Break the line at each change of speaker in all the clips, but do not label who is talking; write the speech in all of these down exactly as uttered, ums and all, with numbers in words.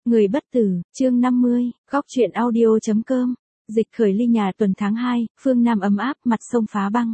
Người bất tử, chương năm mươi, góc truyện audio.com. Dịch khởi ly nhà tuần tháng hai, phương Nam ấm áp, mặt sông phá băng.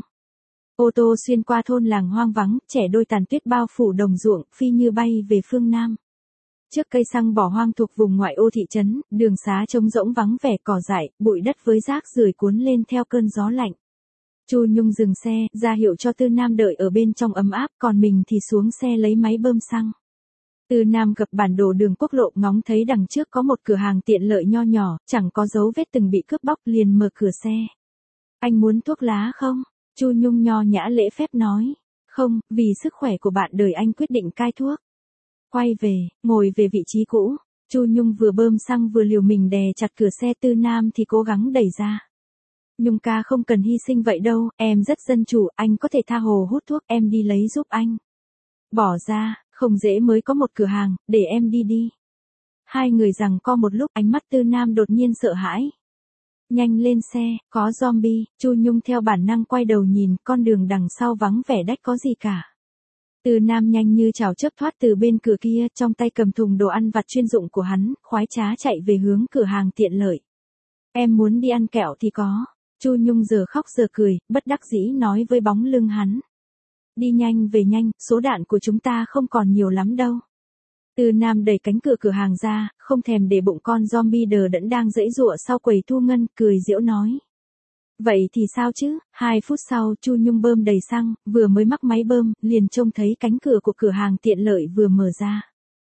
Ô tô xuyên qua thôn làng hoang vắng, trẻ đôi tàn tuyết bao phủ đồng ruộng, phi như bay về phương Nam. Trước cây xăng bỏ hoang thuộc vùng ngoại ô thị trấn, đường xá trống rỗng vắng vẻ cỏ dại, bụi đất với rác rưởi cuốn lên theo cơn gió lạnh. Chu Nhung dừng xe, ra hiệu cho Tư Nam đợi ở bên trong ấm áp, còn mình thì xuống xe lấy máy bơm xăng. Tư Nam gập bản đồ đường quốc lộ, ngóng thấy đằng trước có một cửa hàng tiện lợi nho nhỏ, chẳng có dấu vết từng bị cướp bóc, liền mở cửa xe. Anh muốn thuốc lá không? Chu Nhung nho nhã lễ phép nói. Không, vì sức khỏe của bạn đời anh quyết định cai thuốc. Quay về, ngồi về vị trí cũ. Chu Nhung vừa bơm xăng vừa liều mình đè chặt cửa xe. Tư Nam thì cố gắng đẩy ra. Nhung ca không cần hy sinh vậy đâu, em rất dân chủ, anh có thể tha hồ hút thuốc, em đi lấy giúp anh. Bỏ ra, không dễ mới có một cửa hàng, để em đi đi. Hai người giằng co một lúc, ánh mắt Tư Nam đột nhiên sợ hãi. Nhanh lên xe, có zombie. Chu Nhung theo bản năng quay đầu nhìn, con đường đằng sau vắng vẻ đách có gì cả. Tư Nam nhanh như chảo chớp thoát từ bên cửa kia, trong tay cầm thùng đồ ăn vặt chuyên dụng của hắn, khoái trá chạy về hướng cửa hàng tiện lợi. Em muốn đi ăn kẹo thì có. Chu Nhung giờ khóc giờ cười, bất đắc dĩ nói với bóng lưng hắn. Đi nhanh về nhanh, số đạn của chúng ta không còn nhiều lắm đâu. Tư Nam đẩy cánh cửa cửa hàng ra, không thèm để bụng con zombie đờ đẫn đang giãy giụa sau quầy thu ngân, cười giễu nói. Vậy thì sao chứ? Hai phút sau, Chu Nhung bơm đầy xăng, vừa mới mắc máy bơm, liền trông thấy cánh cửa của cửa hàng tiện lợi vừa mở ra.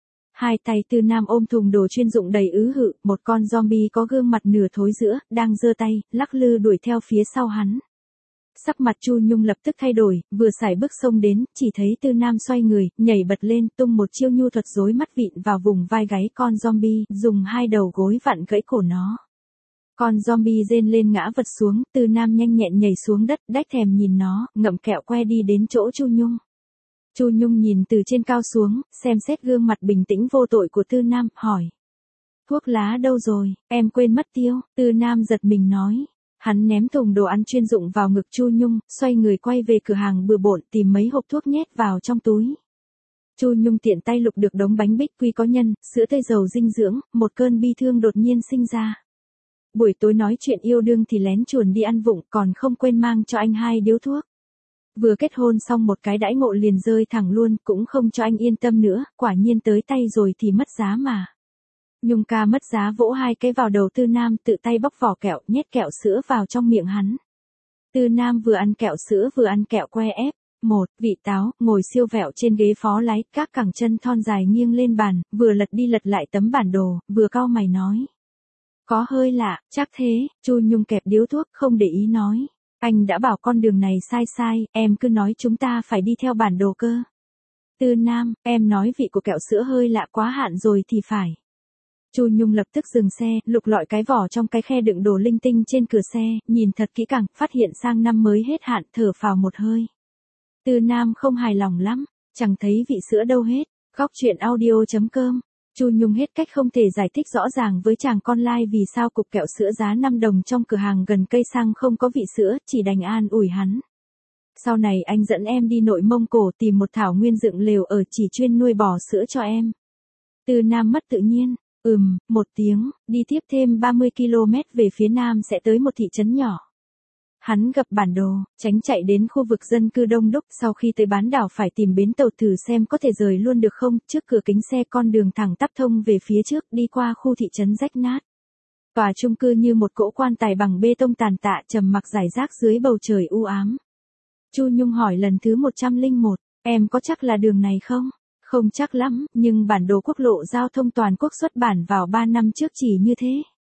Hai tay Tư Nam ôm thùng đồ chuyên dụng đầy ứ hự, một con zombie có gương mặt nửa thối giữa, đang giơ tay, lắc lư đuổi theo phía sau hắn. Sắc mặt Chu Nhung lập tức thay đổi, vừa sải bước xông đến, chỉ thấy Tư Nam xoay người, nhảy bật lên, tung một chiêu nhu thuật rối mắt vịn vào vùng vai gáy con zombie, dùng hai đầu gối vặn gãy cổ nó. Con zombie rên lên ngã vật xuống, Tư Nam nhanh nhẹn nhảy xuống đất, đách thèm nhìn nó, ngậm kẹo que đi đến chỗ Chu Nhung. Chu Nhung nhìn từ trên cao xuống, xem xét gương mặt bình tĩnh vô tội của Tư Nam, hỏi. Thuốc lá đâu rồi, em quên mất tiêu. Tư Nam giật mình nói. Hắn ném thùng đồ ăn chuyên dụng vào ngực Chu Nhung, xoay người quay về cửa hàng bừa bộn tìm mấy hộp thuốc nhét vào trong túi. Chu Nhung tiện tay lục được đống bánh bích quy có nhân, sữa tươi giàu dinh dưỡng, một cơn bi thương đột nhiên sinh ra. Buổi tối nói chuyện yêu đương thì lén chuồn đi ăn vụng, còn không quên mang cho anh hai điếu thuốc. Vừa kết hôn xong một cái đãi ngộ liền rơi thẳng luôn, cũng không cho anh yên tâm nữa, quả nhiên tới tay rồi thì mất giá mà. Nhung ca mất giá vỗ hai cái vào đầu Tư Nam, tự tay bóc vỏ kẹo, nhét kẹo sữa vào trong miệng hắn. Tư Nam vừa ăn kẹo sữa vừa ăn kẹo que ép. Một, vị táo, ngồi siêu vẹo trên ghế phó lái, các cẳng chân thon dài nghiêng lên bàn, vừa lật đi lật lại tấm bản đồ, vừa cau mày nói. Có hơi lạ, chắc thế. Chu Nhung kẹp điếu thuốc, không để ý nói. Anh đã bảo con đường này sai sai, em cứ nói chúng ta phải đi theo bản đồ cơ. Tư Nam, em nói vị của kẹo sữa hơi lạ quá hạn rồi thì phải. Chu Nhung lập tức dừng xe, lục lọi cái vỏ trong cái khe đựng đồ linh tinh trên cửa xe, nhìn thật kỹ càng, phát hiện sang năm mới hết hạn, thở phào một hơi. Tư Nam không hài lòng lắm, chẳng thấy vị sữa đâu hết. Góc truyện audio.com. Chu Nhung hết cách không thể giải thích rõ ràng với chàng con lai vì sao cục kẹo sữa giá năm đồng trong cửa hàng gần cây xăng không có vị sữa, chỉ đành an ủi hắn. Sau này anh dẫn em đi Nội Mông Cổ tìm một thảo nguyên dựng lều ở chỉ chuyên nuôi bò sữa cho em. Tư Nam mất tự nhiên. Ừm, một tiếng, đi tiếp thêm ba mươi ki lô mét về phía nam sẽ tới một thị trấn nhỏ. Hắn gập bản đồ, tránh chạy đến khu vực dân cư đông đúc, sau khi tới bán đảo phải tìm bến tàu thử xem có thể rời luôn được không, trước cửa kính xe con đường thẳng tắp thông về phía trước, đi qua khu thị trấn rách nát. Tòa chung cư như một cỗ quan tài bằng bê tông tàn tạ trầm mặc rải rác dưới bầu trời u ám. Chu Nhung hỏi lần thứ một trăm lẻ một, em có chắc là đường này không? Không chắc lắm, nhưng bản đồ quốc lộ giao thông toàn quốc xuất bản vào ba năm trước chỉ như thế.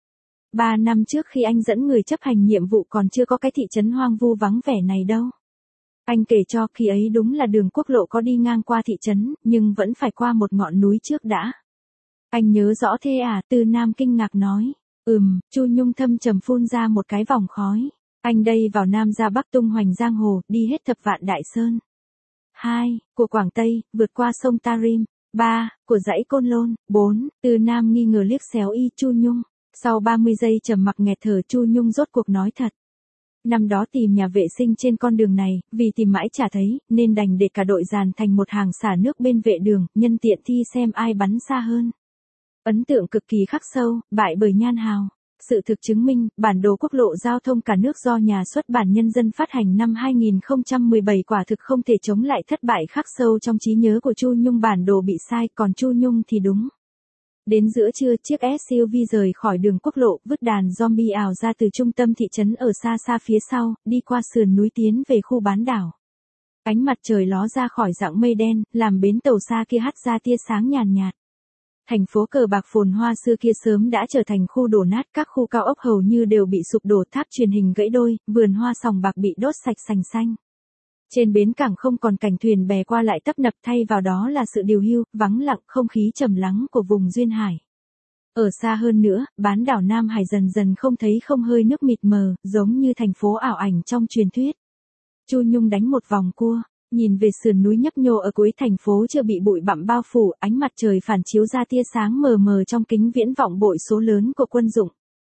ba năm trước khi anh dẫn người chấp hành nhiệm vụ còn chưa có cái thị trấn hoang vu vắng vẻ này đâu. Anh kể cho khi ấy đúng là đường quốc lộ có đi ngang qua thị trấn, nhưng vẫn phải qua một ngọn núi trước đã. Anh nhớ rõ thế à? Tư Nam kinh ngạc nói. Ừm, Chu Nhung thâm trầm phun ra một cái vòng khói. Anh đây vào Nam ra Bắc tung hoành giang hồ, đi hết thập vạn đại sơn. Hai, của Quảng Tây, vượt qua sông Tarim. Ba, của dãy Côn Lôn. Bốn, Tư Nam nghi ngờ liếc xéo y Chu Nhung. Sau ba mươi giây trầm mặc nghẹt thở Chu Nhung rốt cuộc nói thật. Năm đó tìm nhà vệ sinh trên con đường này, vì tìm mãi chả thấy, nên đành để cả đội dàn thành một hàng xả nước bên vệ đường, nhân tiện thi xem ai bắn xa hơn. Ấn tượng cực kỳ khắc sâu, bại bởi Nhan Hào. Sự thực chứng minh, bản đồ quốc lộ giao thông cả nước do Nhà xuất bản Nhân dân phát hành năm hai nghìn không trăm mười bảy quả thực không thể chống lại thất bại khắc sâu trong trí nhớ của Chu Nhung. Bản đồ bị sai, còn Chu Nhung thì đúng. Đến giữa trưa, chiếc ét u vê rời khỏi đường quốc lộ, vứt đàn zombie ảo ra từ trung tâm thị trấn ở xa xa phía sau, đi qua sườn núi tiến về khu bán đảo. Ánh mặt trời ló ra khỏi dạng mây đen, làm bến tàu xa kia hắt ra tia sáng nhàn nhạt, nhạt. Thành phố cờ bạc phồn hoa xưa kia sớm đã trở thành khu đổ nát, các khu cao ốc hầu như đều bị sụp đổ, tháp truyền hình gãy đôi, vườn hoa sòng bạc bị đốt sạch sành xanh. Trên bến cảng không còn cảnh thuyền bè qua lại tấp nập, thay vào đó là sự điều hưu, vắng lặng, không khí trầm lắng của vùng duyên hải. Ở xa hơn nữa, bán đảo Nam Hải dần dần không thấy không hơi nước mịt mờ, giống như thành phố ảo ảnh trong truyền thuyết. Chu Nhung đánh một vòng cua, nhìn về sườn núi nhấp nhô ở cuối thành phố chưa bị bụi bặm bao phủ, ánh mặt trời phản chiếu ra tia sáng mờ mờ trong kính viễn vọng bội số lớn của quân dụng.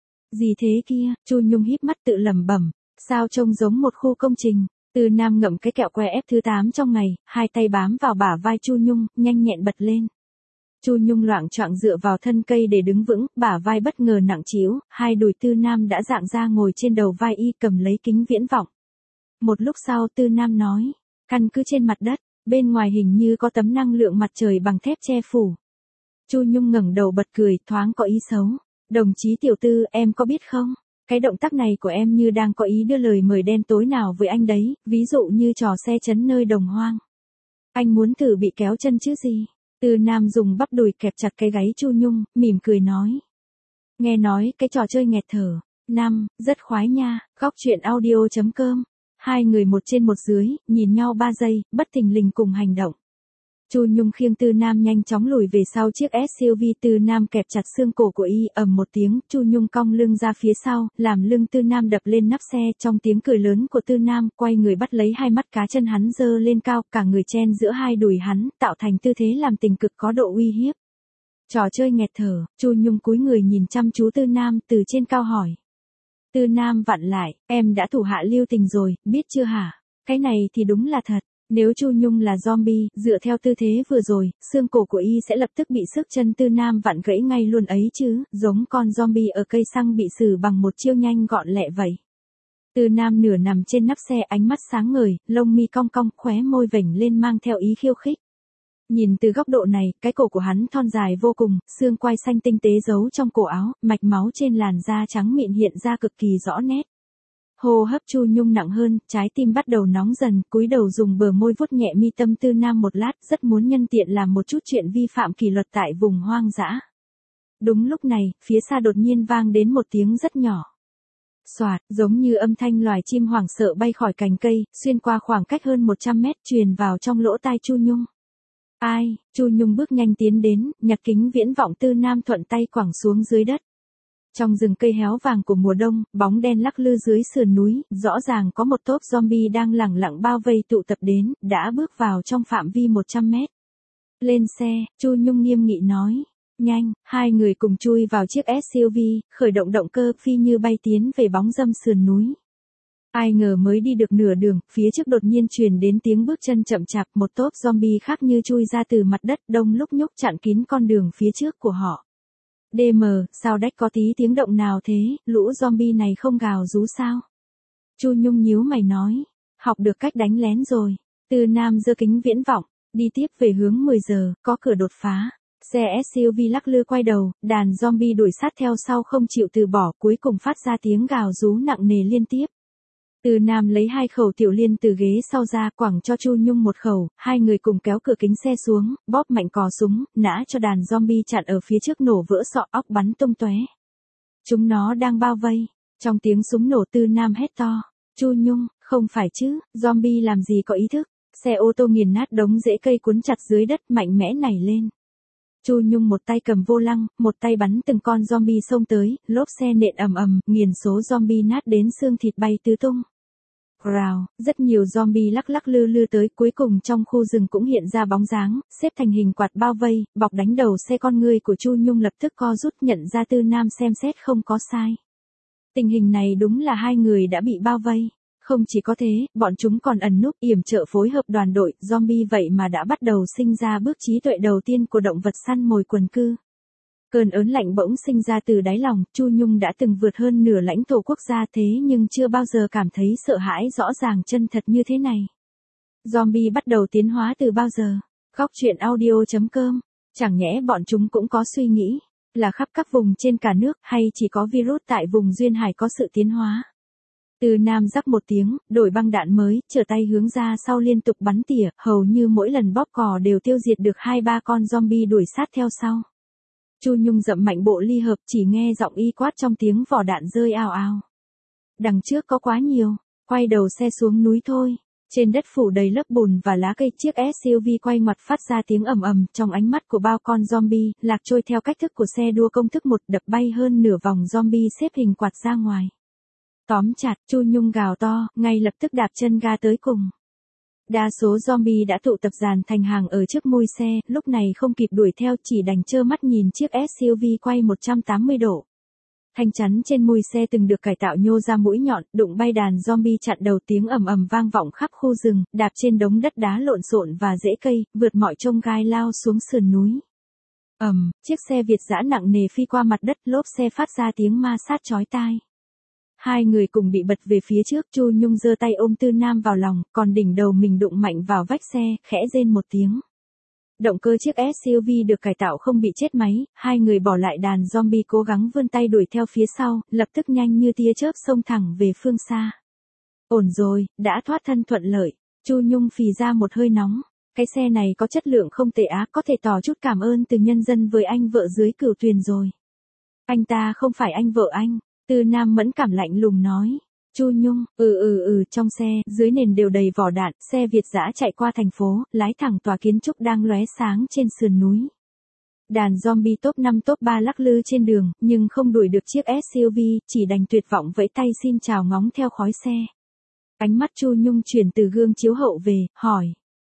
Gì thế kia, Chu Nhung híp mắt tự lẩm bẩm, sao trông giống một khu công trình. Từ Nam ngậm cái kẹo que ép thứ tám trong ngày, hai tay bám vào bả vai Chu Nhung, nhanh nhẹn bật lên. Chu Nhung loạng choạng dựa vào thân cây để đứng vững, bả vai bất ngờ nặng trĩu, hai đùi Tư Nam đã dạng ra ngồi trên đầu vai y, cầm lấy kính viễn vọng. Một lúc sau Tư Nam nói, căn cứ trên mặt đất, bên ngoài hình như có tấm năng lượng mặt trời bằng thép che phủ. Chu Nhung ngẩng đầu bật cười, thoáng có ý xấu. Đồng chí Tiểu Tư, em có biết không? Cái động tác này của em như đang có ý đưa lời mời đen tối nào với anh đấy, ví dụ như trò xe chấn nơi đồng hoang. Anh muốn thử bị kéo chân chứ gì? Tư Nam dùng bắp đùi kẹp chặt cái gáy Chu Nhung, mỉm cười nói. Nghe nói cái trò chơi nghẹt thở. Năm, rất khoái nha, góc truyện audio chấm com. Hai người một trên một dưới, nhìn nhau ba giây, bất thình lình cùng hành động. Chu Nhung khiêng Tư Nam nhanh chóng lùi về sau chiếc ét u vê. Tư Nam kẹp chặt xương cổ của y, ầm một tiếng, Chu Nhung cong lưng ra phía sau, làm lưng Tư Nam đập lên nắp xe. Trong tiếng cười lớn của Tư Nam, quay người bắt lấy hai mắt cá chân hắn giơ lên cao, cả người chen giữa hai đùi hắn, tạo thành tư thế làm tình cực có độ uy hiếp. Trò chơi nghẹt thở, Chu Nhung cúi người nhìn chăm chú Tư Nam từ trên cao hỏi. Tư Nam vặn lại, em đã thủ hạ lưu tình rồi, biết chưa hả? Cái này thì đúng là thật. Nếu Chu Nhung là zombie, dựa theo tư thế vừa rồi, xương cổ của y sẽ lập tức bị sức chân Tư Nam vặn gãy ngay luôn ấy chứ, giống con zombie ở cây xăng bị xử bằng một chiêu nhanh gọn lẹ vậy. Tư Nam nửa nằm trên nắp xe, ánh mắt sáng ngời, lông mi cong cong, khóe môi vểnh lên mang theo ý khiêu khích. Nhìn từ góc độ này, cái cổ của hắn thon dài vô cùng, xương quai xanh tinh tế giấu trong cổ áo, mạch máu trên làn da trắng mịn hiện ra cực kỳ rõ nét. Hô hấp Chu Nhung nặng hơn, trái tim bắt đầu nóng dần, cúi đầu dùng bờ môi vuốt nhẹ mi tâm Tư Nam một lát, rất muốn nhân tiện làm một chút chuyện vi phạm kỷ luật tại vùng hoang dã. Đúng lúc này, phía xa đột nhiên vang đến một tiếng rất nhỏ. Xoạt, giống như âm thanh loài chim hoảng sợ bay khỏi cành cây, xuyên qua khoảng cách hơn một trăm mét, truyền vào trong lỗ tai Chu Nhung. Ai? Chu Nhung bước nhanh tiến đến, nhặt kính viễn vọng Tư Nam thuận tay quẳng xuống dưới đất. Trong rừng cây héo vàng của mùa đông, bóng đen lắc lư dưới sườn núi, rõ ràng có một tốp zombie đang lẳng lặng bao vây tụ tập đến, đã bước vào trong phạm vi một trăm mét. Lên xe, Chu Nhung nghiêm nghị nói. Nhanh, hai người cùng chui vào chiếc ét u vê, khởi động động cơ, phi như bay tiến về bóng râm sườn núi. Ai ngờ mới đi được nửa đường, phía trước đột nhiên truyền đến tiếng bước chân chậm chạp, một tốp zombie khác như chui ra từ mặt đất, đông lúc nhúc chặn kín con đường phía trước của họ. đê em, sao đách có tí tiếng động nào thế, lũ zombie này không gào rú sao? Chu Nhung nhíu mày nói, học được cách đánh lén rồi. Tư Nam giơ kính viễn vọng, đi tiếp về hướng mười giờ, có cửa đột phá. Xe ét u vê lắc lư quay đầu, đàn zombie đuổi sát theo sau không chịu từ bỏ, cuối cùng phát ra tiếng gào rú nặng nề liên tiếp. Tư Nam lấy hai khẩu tiểu liên từ ghế sau ra, quẳng cho Chu Nhung một khẩu, hai người cùng kéo cửa kính xe xuống, bóp mạnh cò súng, nã cho đàn zombie chặn ở phía trước nổ vỡ sọ, óc bắn tung tóe. Chúng nó đang bao vây. Trong tiếng súng nổ Tư Nam hét to. Chu Nhung, không phải chứ, zombie làm gì có ý thức. Xe ô tô nghiền nát đống rễ cây cuốn chặt dưới đất, mạnh mẽ nảy lên. Chu Nhung một tay cầm vô lăng, một tay bắn từng con zombie xông tới, lốp xe nện ầm ầm, nghiền số zombie nát đến xương thịt bay tứ tung. Rào, rất nhiều zombie lắc lắc lư lư tới, cuối cùng trong khu rừng cũng hiện ra bóng dáng, xếp thành hình quạt bao vây, bọc đánh đầu xe. Con người của Chu Nhung lập tức co rút, nhận ra Tư Nam xem xét không có sai. Tình hình này đúng là hai người đã bị bao vây. Không chỉ có thế, bọn chúng còn ẩn núp yểm trợ phối hợp đoàn đội, zombie vậy mà đã bắt đầu sinh ra bước trí tuệ đầu tiên của động vật săn mồi quần cư. Cơn ớn lạnh bỗng sinh ra từ đáy lòng, Chu Nhung đã từng vượt hơn nửa lãnh thổ quốc gia thế nhưng chưa bao giờ cảm thấy sợ hãi rõ ràng chân thật như thế này. Zombie bắt đầu tiến hóa từ bao giờ? Góc truyện audio.com. Chẳng nhẽ bọn chúng cũng có suy nghĩ, là khắp các vùng trên cả nước hay chỉ có virus tại vùng duyên hải có sự tiến hóa? Từ Nam rắc một tiếng, đổi băng đạn mới, trở tay hướng ra sau liên tục bắn tỉa, hầu như mỗi lần bóp cò đều tiêu diệt được hai ba con zombie đuổi sát theo sau. Chu Nhung dậm mạnh bộ ly hợp, chỉ nghe giọng y quát trong tiếng vỏ đạn rơi ào ào. Đằng trước có quá nhiều, quay đầu xe xuống núi thôi. Trên đất phủ đầy lớp bùn và lá cây, chiếc ét u vê quay ngoặt phát ra tiếng ầm ầm, trong ánh mắt của bao con zombie, lạc trôi theo cách thức của xe đua công thức một, đập bay hơn nửa vòng zombie xếp hình quạt ra ngoài. Tóm chặt, Chu Nhung gào to, ngay lập tức đạp chân ga tới cùng. Đa số zombie đã tụ tập dàn thành hàng ở trước mui xe, lúc này không kịp đuổi theo, chỉ đành trơ mắt nhìn chiếc ét u vê quay một trăm tám mươi độ. Thanh chắn trên mui xe từng được cải tạo nhô ra mũi nhọn, đụng bay đàn zombie chặn đầu, tiếng ầm ầm vang vọng khắp khu rừng, đạp trên đống đất đá lộn xộn và rễ cây, vượt mọi chông gai lao xuống sườn núi. Ầm, chiếc xe Việt dã nặng nề phi qua mặt đất, lốp xe phát ra tiếng ma sát chói tai. Hai người cùng bị bật về phía trước, Chu Nhung giơ tay ôm Tư Nam vào lòng, còn đỉnh đầu mình đụng mạnh vào vách xe, khẽ rên một tiếng. Động cơ chiếc ét u vê được cải tạo không bị chết máy, hai người bỏ lại đàn zombie cố gắng vươn tay đuổi theo phía sau, lập tức nhanh như tia chớp xông thẳng về phương xa. Ổn rồi, đã thoát thân thuận lợi. Chu Nhung phì ra một hơi nóng. Cái xe này có chất lượng không tệ á, có thể tỏ chút cảm ơn từ nhân dân với anh vợ dưới cửu tuyền rồi. Anh ta không phải anh vợ anh. Tư Nam mẫn cảm lạnh lùng nói. Chu Nhung, ừ ừ ừ, trong xe, dưới nền đều đầy vỏ đạn, xe Việt dã chạy qua thành phố, lái thẳng tòa kiến trúc đang lóe sáng trên sườn núi. Đàn zombie top năm top ba lắc lư trên đường, nhưng không đuổi được chiếc ét u vê, chỉ đành tuyệt vọng vẫy tay xin chào ngóng theo khói xe. Ánh mắt Chu Nhung chuyển từ gương chiếu hậu về, hỏi.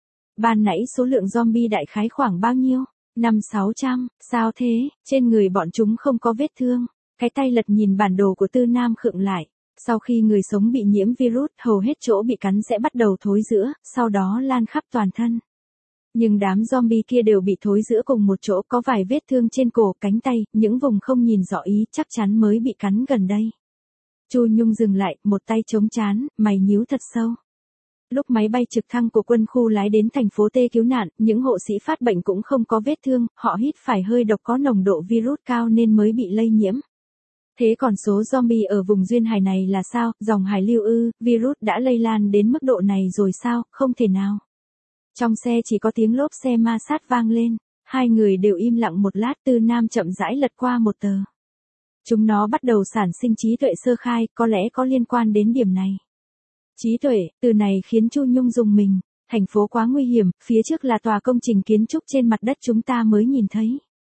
Ban nãy số lượng zombie đại khái khoảng bao nhiêu? Năm sáu trăm, sao thế, trên người bọn chúng không có vết thương. Cái tay lật nhìn bản đồ của Tư Nam khựng lại. Sau khi người sống bị nhiễm virus, hầu hết chỗ bị cắn sẽ bắt đầu thối rữa, sau đó lan khắp toàn thân. Nhưng đám zombie kia đều bị thối rữa cùng một chỗ, có vài vết thương trên cổ, cánh tay, những vùng không nhìn rõ ý, chắc chắn mới bị cắn gần đây. Chu Nhung dừng lại, một tay chống trán, mày nhíu thật sâu. Lúc máy bay trực thăng của quân khu lái đến thành phố T cứu nạn, những hộ sĩ phát bệnh cũng không có vết thương, họ hít phải hơi độc có nồng độ virus cao nên mới bị lây nhiễm. Thế còn số zombie ở vùng duyên hải này là sao, dòng hải lưu ư, virus đã lây lan đến mức độ này rồi sao, không thể nào. Trong xe chỉ có tiếng lốp xe ma sát vang lên, hai người đều im lặng một lát, Tư Nam chậm rãi lật qua một tờ. Chúng nó bắt đầu sản sinh trí tuệ sơ khai, có lẽ có liên quan đến điểm này. Trí tuệ, từ này khiến Chu Nhung rùng mình, thành phố quá nguy hiểm, phía trước là tòa công trình kiến trúc trên mặt đất chúng ta mới nhìn thấy.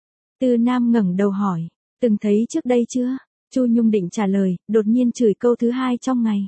Tư Nam ngẩng đầu hỏi, từng thấy trước đây chưa? Chu Nhung định trả lời, đột nhiên chửi câu thứ hai trong ngày.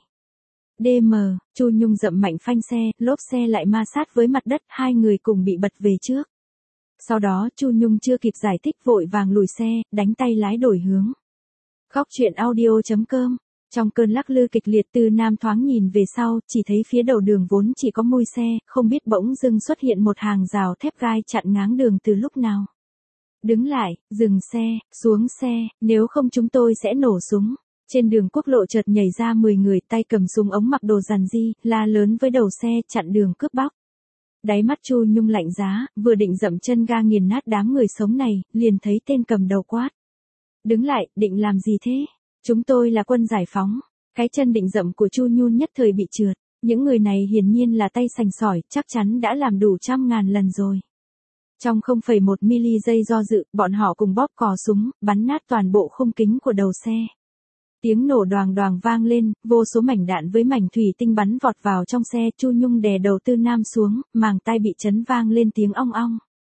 đê em, Chu Nhung dậm mạnh phanh xe, lốp xe lại ma sát với mặt đất, hai người cùng bị bật về trước. Sau đó Chu Nhung chưa kịp giải thích vội vàng lùi xe, đánh tay lái đổi hướng. Góc truyện audio.com. Trong cơn lắc lư kịch liệt, Tư Nam thoáng nhìn về sau, chỉ thấy phía đầu đường vốn chỉ có mui xe, không biết bỗng dưng xuất hiện một hàng rào thép gai chặn ngáng đường từ lúc nào. Đứng lại, dừng xe, xuống xe, nếu không chúng tôi sẽ nổ súng. Trên đường quốc lộ chợt nhảy ra mười người, tay cầm súng ống, mặc đồ rằn di, la lớn với đầu xe, chặn đường cướp bóc. Đáy mắt Chu Nhung lạnh giá, vừa định dậm chân ga nghiền nát đám người sống này, liền thấy tên cầm đầu quát. Đứng lại, định làm gì thế? Chúng tôi là quân giải phóng. Cái chân định dậm của Chu Nhung nhất thời bị trượt. Những người này hiển nhiên là tay sành sỏi, chắc chắn đã làm đủ trăm ngàn lần rồi. Trong không phẩy một mi-li giây do dự, bọn họ cùng bóp cò súng, bắn nát toàn bộ khung kính của đầu xe. Tiếng nổ đoàng đoàng vang lên, vô số mảnh đạn với mảnh thủy tinh bắn vọt vào trong xe, Chu Nhung đè đầu Tư Nam xuống, màng tai bị chấn vang lên tiếng ong ong.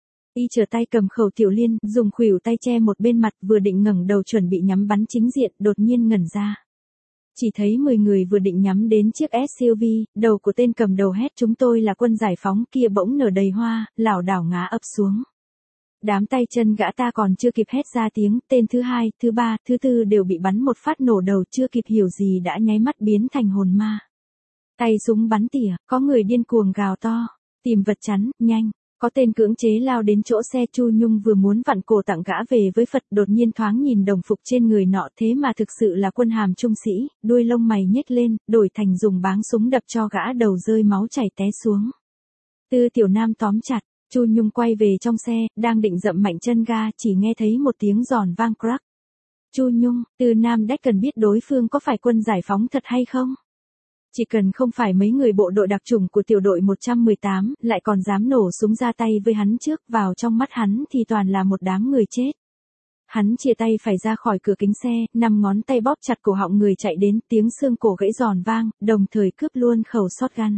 Y trở tay cầm khẩu tiểu liên, dùng khuỷu tay che một bên mặt, vừa định ngẩng đầu chuẩn bị nhắm bắn chính diện, đột nhiên ngẩn ra. Chỉ thấy mười người vừa định nhắm đến chiếc ét u vê, đầu của tên cầm đầu hét chúng tôi là quân giải phóng kia bỗng nở đầy hoa, lảo đảo ngã ập xuống. Đám tay chân gã ta còn chưa kịp hét ra tiếng, tên thứ hai, thứ ba, thứ tư đều bị bắn một phát nổ đầu, chưa kịp hiểu gì đã nháy mắt biến thành hồn ma. Tay súng bắn tỉa, có người điên cuồng gào to, tìm vật chắn, nhanh. Có tên cưỡng chế lao đến chỗ xe. Chu Nhung vừa muốn vặn cổ tặng gã về với Phật, đột nhiên thoáng nhìn đồng phục trên người nọ, thế mà thực sự là quân hàm trung sĩ, đuôi lông mày nhếch lên, đổi thành dùng báng súng đập cho gã đầu rơi máu chảy té xuống. Tư Tiểu Nam tóm chặt, Chu Nhung quay về trong xe, đang định dậm mạnh chân ga, chỉ nghe thấy một tiếng giòn vang crack. Chu Nhung, Tư Nam Đách cần biết đối phương có phải quân giải phóng thật hay không. Chỉ cần không phải mấy người bộ đội đặc chủng của tiểu đội một trăm mười tám, lại còn dám nổ súng ra tay với hắn trước, vào trong mắt hắn thì toàn là một đám người chết. Hắn chia tay phải ra khỏi cửa kính xe, năm ngón tay bóp chặt cổ họng người chạy đến, tiếng xương cổ gãy giòn vang, đồng thời cướp luôn khẩu shotgun.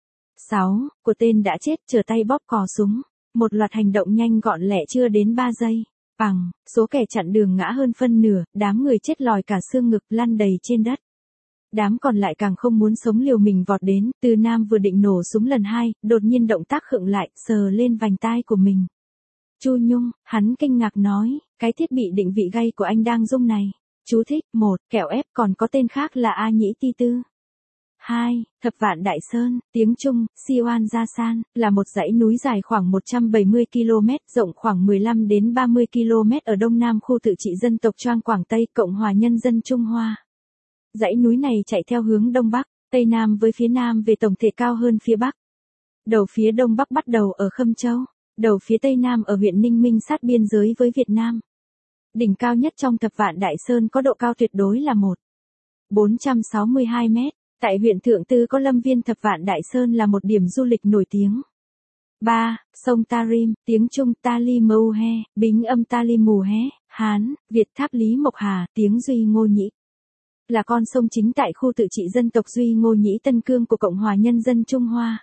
sáu. Của tên đã chết, trở tay bóp cò súng. Một loạt hành động nhanh gọn lẹ chưa đến ba giây. Bằng, số kẻ chặn đường ngã hơn phân nửa, đám người chết lòi cả xương ngực lăn đầy trên đất. Đám còn lại càng không muốn sống liều mình vọt đến, Từ Nam vừa định nổ súng lần hai, đột nhiên động tác khựng lại, sờ lên vành tai của mình. Chu Nhung, hắn kinh ngạc nói, cái thiết bị định vị gay của anh đang rung này. Chú thích, một, kẹo ép, còn có tên khác là A Nhĩ Ti Tư. hai. Thập Vạn Đại Sơn, tiếng Trung, Siwan Gia San, là một dãy núi dài khoảng một trăm bảy mươi ki lô mét, rộng khoảng mười lăm đến ba mươi ki lô mét ở đông nam khu tự trị dân tộc Choang Quảng Tây, Cộng hòa Nhân dân Trung Hoa. Dãy núi này chạy theo hướng đông bắc, tây nam với phía nam về tổng thể cao hơn phía bắc. Đầu phía đông bắc bắt đầu ở Khâm Châu, đầu phía tây nam ở huyện Ninh Minh sát biên giới với Việt Nam. Đỉnh cao nhất trong Thập Vạn Đại Sơn có độ cao tuyệt đối là một nghìn bốn trăm sáu mươi hai mét. Tại huyện Thượng Tư có lâm viên Thập Vạn Đại Sơn là một điểm du lịch nổi tiếng. ba. Sông Tarim, tiếng Trung Tali Mâu He, Bính âm Tali Mù He, Hán, Việt Tháp Lý Mộc Hà, tiếng Duy Ngô Nhĩ. Là con sông chính tại khu tự trị dân tộc Duy Ngô Nhĩ Tân Cương của Cộng hòa Nhân dân Trung Hoa.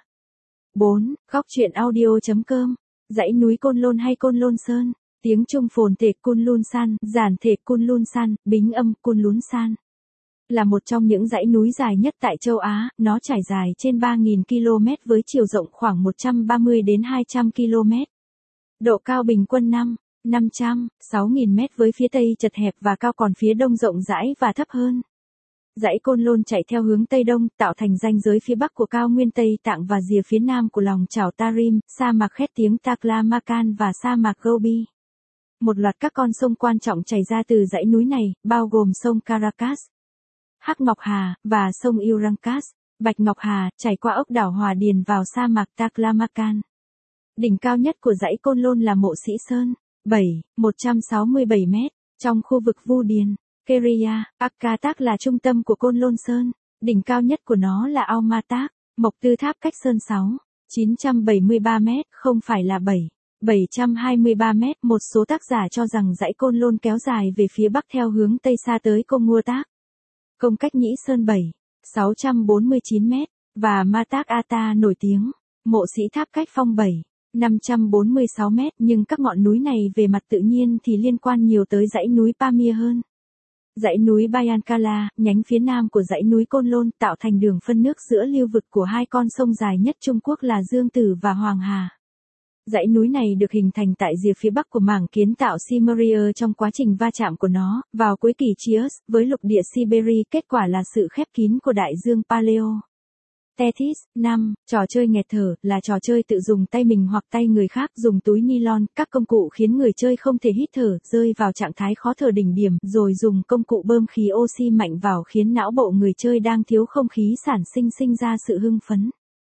bốn. Góc truyện audio.com. Dãy núi Côn Lôn hay Côn Lôn Sơn, tiếng Trung phồn thể Cun Lun San, giản thể Cun Lun San, bính âm Cun Lún San. Là một trong những dãy núi dài nhất tại châu Á, nó trải dài trên ba nghìn ki lô mét với chiều rộng khoảng một trăm ba mươi đến hai trăm ki lô mét. Độ cao bình quân năm, năm trăm, sáu nghìn mét với phía tây chật hẹp và cao, còn phía đông rộng rãi và thấp hơn. Dãy Côn Lôn chạy theo hướng tây đông, tạo thành ranh giới phía bắc của cao nguyên Tây Tạng và rìa phía nam của lòng chảo Tarim, sa mạc khét tiếng Taklamakan và sa mạc Gobi. Một loạt các con sông quan trọng chảy ra từ dãy núi này, bao gồm sông Caracas, Hắc Ngọc Hà, và sông Urancas, Bạch Ngọc Hà, chảy qua ốc đảo Hòa Điền vào sa mạc Taklamakan. Đỉnh cao nhất của dãy Côn Lôn là Mộ Sĩ Sơn, bảy, một trăm sáu mươi bảy mét, trong khu vực Vu Điền, Keria, Akatak là trung tâm của Côn Lôn Sơn. Đỉnh cao nhất của nó là Aumatak, Mộc Tư Tháp cách Sơn sáu, chín trăm bảy mươi ba mét, không phải là bảy, bảy trăm hai mươi ba mét. Một số tác giả cho rằng dãy Côn Lôn kéo dài về phía bắc theo hướng tây xa tới Công Ngua Tác, Công cách Nhĩ Sơn bảy, sáu trăm bốn mươi chín mét, và Matak Ata nổi tiếng, Mộ Sĩ Tháp cách Phong bảy, năm trăm bốn mươi sáu mét, nhưng các ngọn núi này về mặt tự nhiên thì liên quan nhiều tới dãy núi Pamir hơn. Dãy núi Bayankala, nhánh phía nam của dãy núi Côn Lôn, tạo thành đường phân nước giữa lưu vực của hai con sông dài nhất Trung Quốc là Dương Tử và Hoàng Hà. Dãy núi này được hình thành tại rìa phía bắc của mảng kiến tạo Siberia trong quá trình va chạm của nó, vào cuối kỷ Trias, với lục địa Siberia, kết quả là sự khép kín của đại dương Paleo. Tethys, năm. Trò chơi nghẹt thở, là trò chơi tự dùng tay mình hoặc tay người khác, dùng túi nylon, các công cụ khiến người chơi không thể hít thở, rơi vào trạng thái khó thở đỉnh điểm, rồi dùng công cụ bơm khí oxy mạnh vào khiến não bộ người chơi đang thiếu không khí sản sinh sinh ra sự hưng phấn.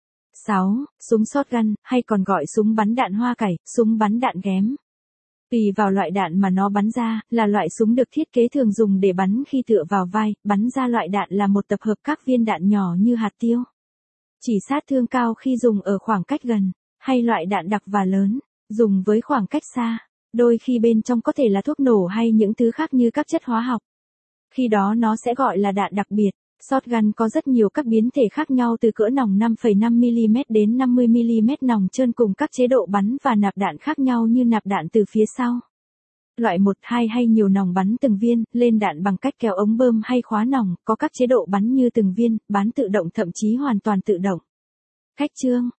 sáu. Súng shotgun, hay còn gọi súng bắn đạn hoa cải, súng bắn đạn ghém. Tùy vào loại đạn mà nó bắn ra, là loại súng được thiết kế thường dùng để bắn khi tựa vào vai, bắn ra loại đạn là một tập hợp các viên đạn nhỏ như hạt tiêu. Chỉ sát thương cao khi dùng ở khoảng cách gần, hay loại đạn đặc và lớn, dùng với khoảng cách xa. Đôi khi bên trong có thể là thuốc nổ hay những thứ khác như các chất hóa học. Khi đó nó sẽ gọi là đạn đặc biệt. Shotgun có rất nhiều các biến thể khác nhau, từ cỡ nòng năm phẩy năm mi li mét đến năm mươi mi li mét nòng trơn, cùng các chế độ bắn và nạp đạn khác nhau như nạp đạn từ phía sau. Loại một, hai hay nhiều nòng bắn từng viên, lên đạn bằng cách kéo ống bơm hay khóa nòng, có các chế độ bắn như từng viên, bán tự động thậm chí hoàn toàn tự động. Cách chương,